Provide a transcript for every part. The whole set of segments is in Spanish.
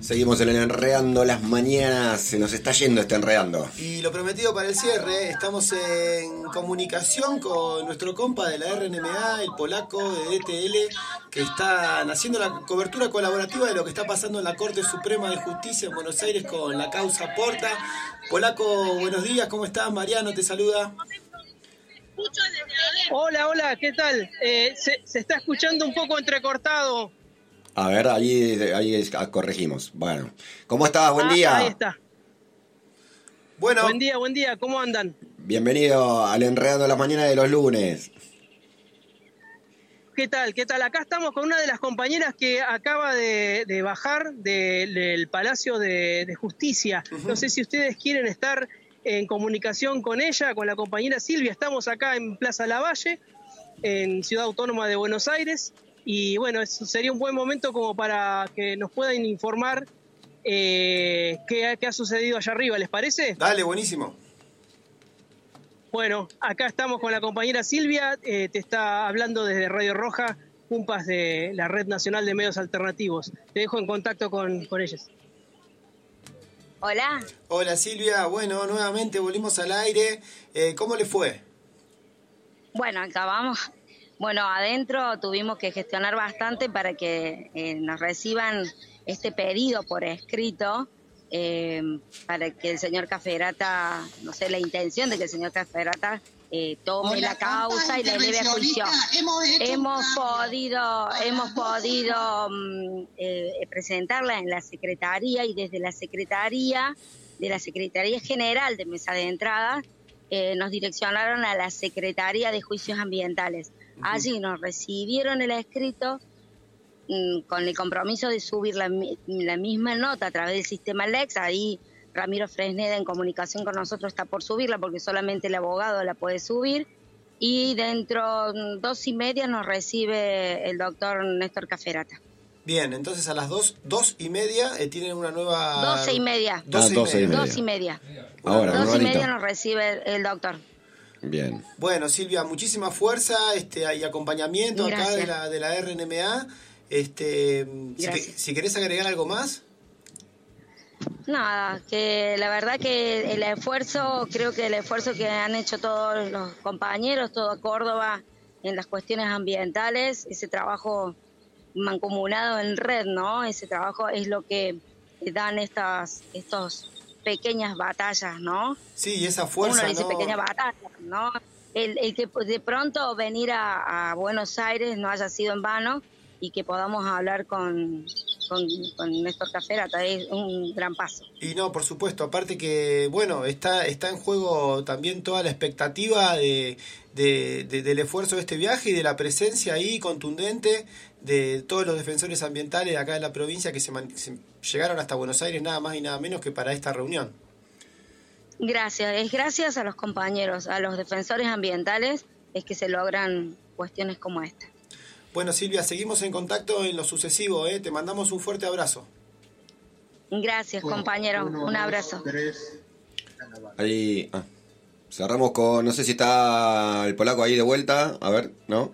Seguimos en el Enredando las Mañanas, se nos está yendo este Enredando. Y lo prometido para el cierre, estamos en comunicación con nuestro compa de la RNMA, el polaco de DTL, que están haciendo la cobertura colaborativa de lo que está pasando en la Corte Suprema de Justicia en Buenos Aires con la causa Porta. Polaco, buenos días, ¿cómo estás? Mariano te saluda. Hola, ¿qué tal? Se está escuchando un poco entrecortado. A ver, ahí corregimos. Bueno, ¿cómo estás? Buen día. Ahí está. Bueno. Buen día, ¿cómo andan? Bienvenido al Enredando las Mañanas de los lunes. ¿Qué tal? Acá estamos con una de las compañeras que acaba de bajar del Palacio de Justicia. Uh-huh. No sé si ustedes quieren estar en comunicación con ella, con la compañera Silvia. Estamos acá en Plaza Lavalle, en Ciudad Autónoma de Buenos Aires. Y bueno, sería un buen momento como para que nos puedan informar qué ha sucedido allá arriba, ¿les parece? Dale, buenísimo. Bueno, acá estamos con la compañera Silvia, te está hablando desde Radio Roja, Cumpas de la Red Nacional de Medios Alternativos. Te dejo en contacto con ellas. Hola. Hola Silvia, bueno, nuevamente volvimos al aire. ¿Cómo le fue? Bueno, acabamos. Bueno, adentro tuvimos que gestionar bastante para que nos reciban este pedido por escrito, para que el señor Cafferata, no sé, la intención de que el señor Cafferata tome la causa y la eleve a juicio. Hemos podido presentarla en la Secretaría y desde la Secretaría General de Mesa de Entrada nos direccionaron a la Secretaría de Juicios Ambientales. Allí nos recibieron el escrito con el compromiso de subir la misma nota a través del sistema Lex. Ahí Ramiro Fresneda en comunicación con nosotros está por subirla porque solamente el abogado la puede subir. Y dentro de 2:30 nos recibe el doctor Néstor Cafferata. Bien, entonces a las 2:30 tienen una nueva... 12:30. 2:30. Ahora, 2:30 nos recibe el doctor. Bien. Bueno, Silvia, muchísima fuerza y acompañamiento. Gracias. Acá de la RNMA. Si querés agregar algo más. Nada, que la verdad que creo que el esfuerzo que han hecho todos los compañeros, todo Córdoba en las cuestiones ambientales, ese trabajo mancomunado en red, ¿no? Ese trabajo es lo que dan estos pequeñas batallas, ¿no? Sí, esa fuerza, uno dice ¿no? Pequeñas batallas, ¿no? El que de pronto venir a Buenos Aires no haya sido en vano y que podamos hablar con Néstor Cafferata es un gran paso. Y no, por supuesto, aparte que, bueno, está en juego también toda la expectativa del esfuerzo de este viaje y de la presencia ahí contundente de todos los defensores ambientales de acá de la provincia que se llegaron hasta Buenos Aires nada más y nada menos que para esta reunión. Gracias a los compañeros, a los defensores ambientales, es que se logran cuestiones como esta. Bueno, Silvia, seguimos en contacto en lo sucesivo, Te mandamos un fuerte abrazo. Gracias, compañero. Un abrazo. Ahí, cerramos con, no sé si está el polaco ahí de vuelta. A ver, ¿no?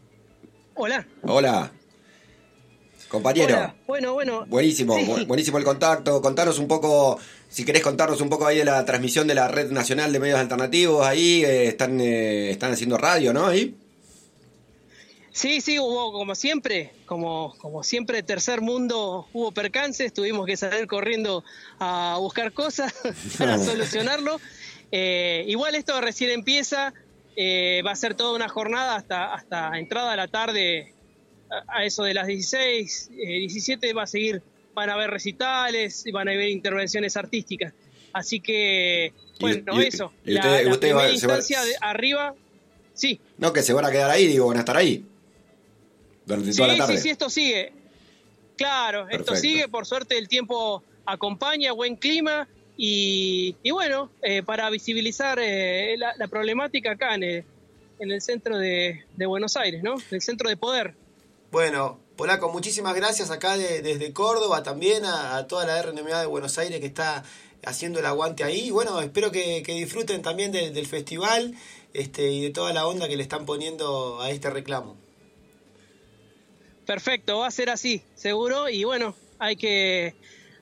Hola. Compañero. Hola. Bueno. Buenísimo, Sí. Buenísimo el contacto. Contanos un poco, si querés contarnos un poco ahí de la transmisión de la Red Nacional de Medios Alternativos. Ahí están haciendo radio, ¿no? Ahí. Sí, hubo como siempre, tercer mundo, hubo percances, tuvimos que salir corriendo a buscar cosas para solucionarlo. Igual esto recién empieza, va a ser toda una jornada hasta entrada a la tarde, a eso de las 16, 17 van a haber recitales, van a haber intervenciones artísticas. Así que, eso, la primera instancia de arriba, sí. No, que se van a quedar ahí, van a estar ahí. Durante toda la tarde. Sí, esto sigue. Claro, Perfecto. Esto sigue, por suerte el tiempo acompaña, buen clima y bueno, para visibilizar la problemática acá en el centro de Buenos Aires, ¿no? El centro de poder. Bueno, polaco, muchísimas gracias acá desde Córdoba también a toda la RNMA de Buenos Aires que está haciendo el aguante ahí. Y bueno, espero que disfruten también del festival y de toda la onda que le están poniendo a este reclamo. Perfecto, va a ser así, seguro. Y bueno, hay que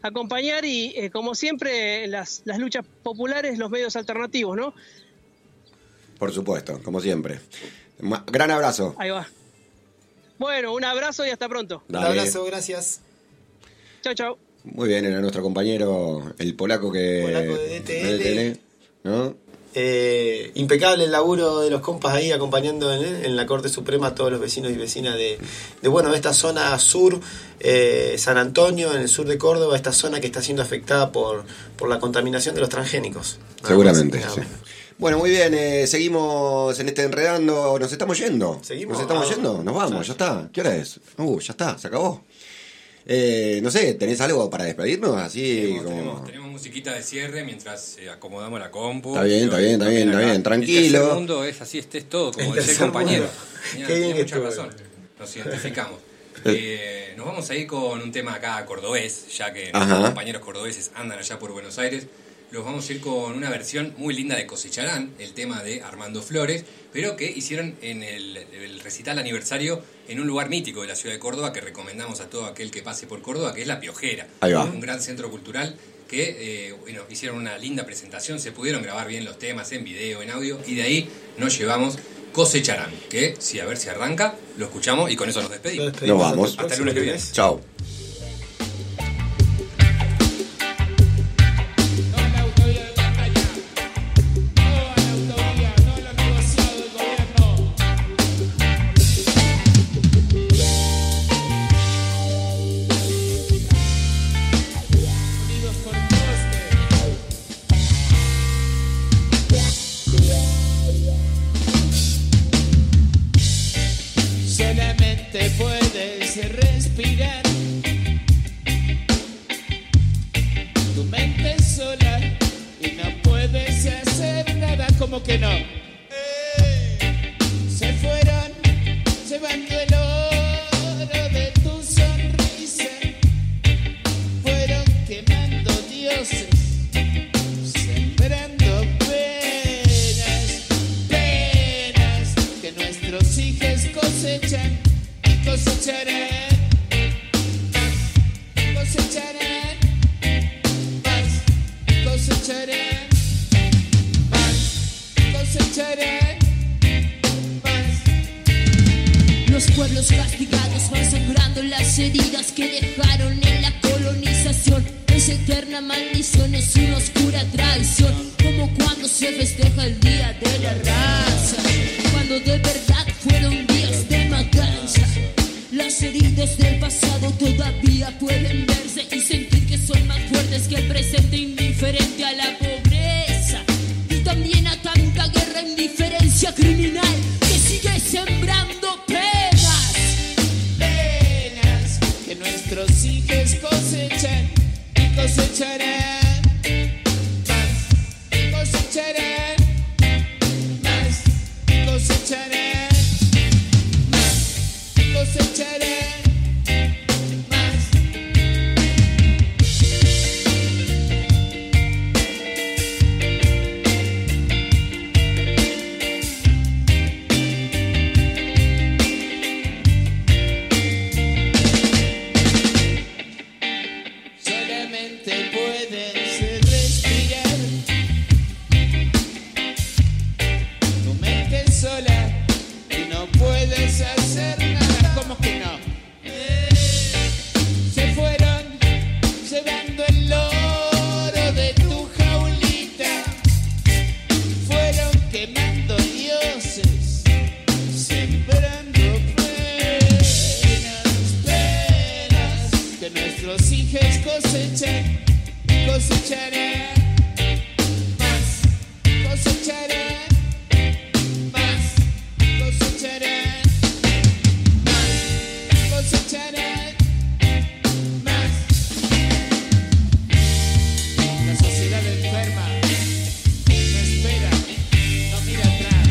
acompañar y, como siempre, las luchas populares, los medios alternativos, ¿no? Por supuesto, como siempre. Gran abrazo. Ahí va. Bueno, un abrazo y hasta pronto. Dale. Un abrazo, gracias. Chau, chau. Muy bien, era nuestro compañero, el polaco de DTL, ¿no? Impecable el laburo de los compas ahí acompañando en la Corte Suprema a todos los vecinos y vecinas de esta zona sur, San Antonio, en el sur de Córdoba, esta zona que está siendo afectada por la contaminación de los transgénicos. Seguramente, sí. Bueno, muy bien, seguimos en este Enredando, nos estamos yendo. ¿Seguimos? Nos estamos yendo, nos vamos, ya está. ¿Qué hora es? Ya está, se acabó. No sé, ¿tenés algo para despedirnos? Así tenemos musiquita de cierre mientras acomodamos la compu. Está bien, tranquilo. El mundo es así, es todo, como decía el compañero. Tenía mucha razón. Nos identificamos. Nos vamos a ir con un tema acá cordobés, ya que nuestros compañeros cordobeses andan allá por Buenos Aires. Los vamos a ir con una versión muy linda de Cosecharán, el tema de Armando Flores, pero que hicieron en el recital aniversario en un lugar mítico de la ciudad de Córdoba que recomendamos a todo aquel que pase por Córdoba, que es La Piojera. Ahí va. Un gran centro cultural que hicieron una linda presentación, se pudieron grabar bien los temas en video, en audio, y de ahí nos llevamos Cosecharán, que a ver si arranca, lo escuchamos y con eso nos despedimos. Nos vamos. Hasta el lunes que viene. Chao. Solamente puedes respirar. Tu mente es sola y no puedes hacer nada, como que no. Se fueron llevando el oro de tu sonrisa. Fueron quemando dioses, sembrando penas, penas que nuestros hijos cosechan y cosecharán, cosecharán, más, cosecharán, más, cosecharán, más. Los pueblos castigados van sangrando las heridas que dejaron en la colonización. Es eterna maldición, es una oscura traición, como cuando se festeja el día de la raza, cuando de verdad fueron días de matanza. Las heridas del pasado todavía pueden verse y sentir que son más fuertes que el presente indiferente a la pobreza, y también a tanta guerra, indiferencia criminal que sigue sembrando penas, Penas que nuestros hijos cosechan y cosecharán, más, cosecharán, más, cosecharán, más, cosecharán, más. Solamente puedes respirar. Tu mente es sola y no puedes hacer nada, como que no. Se fueron llevando el oro de tu jaulita. Fueron quemando dioses, sembrando penas, penas que nuestros hijos cosechan y cosecharán, más, cosecharán, más, cosecharán, más, cosecharán, más. La sociedad enferma no espera, no mira atrás.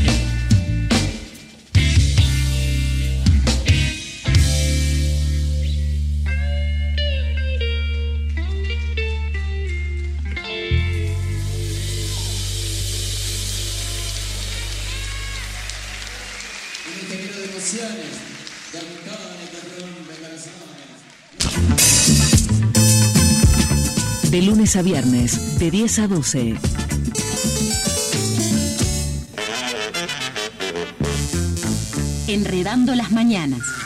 De lunes a viernes, de 10 a 12. Enredando las mañanas.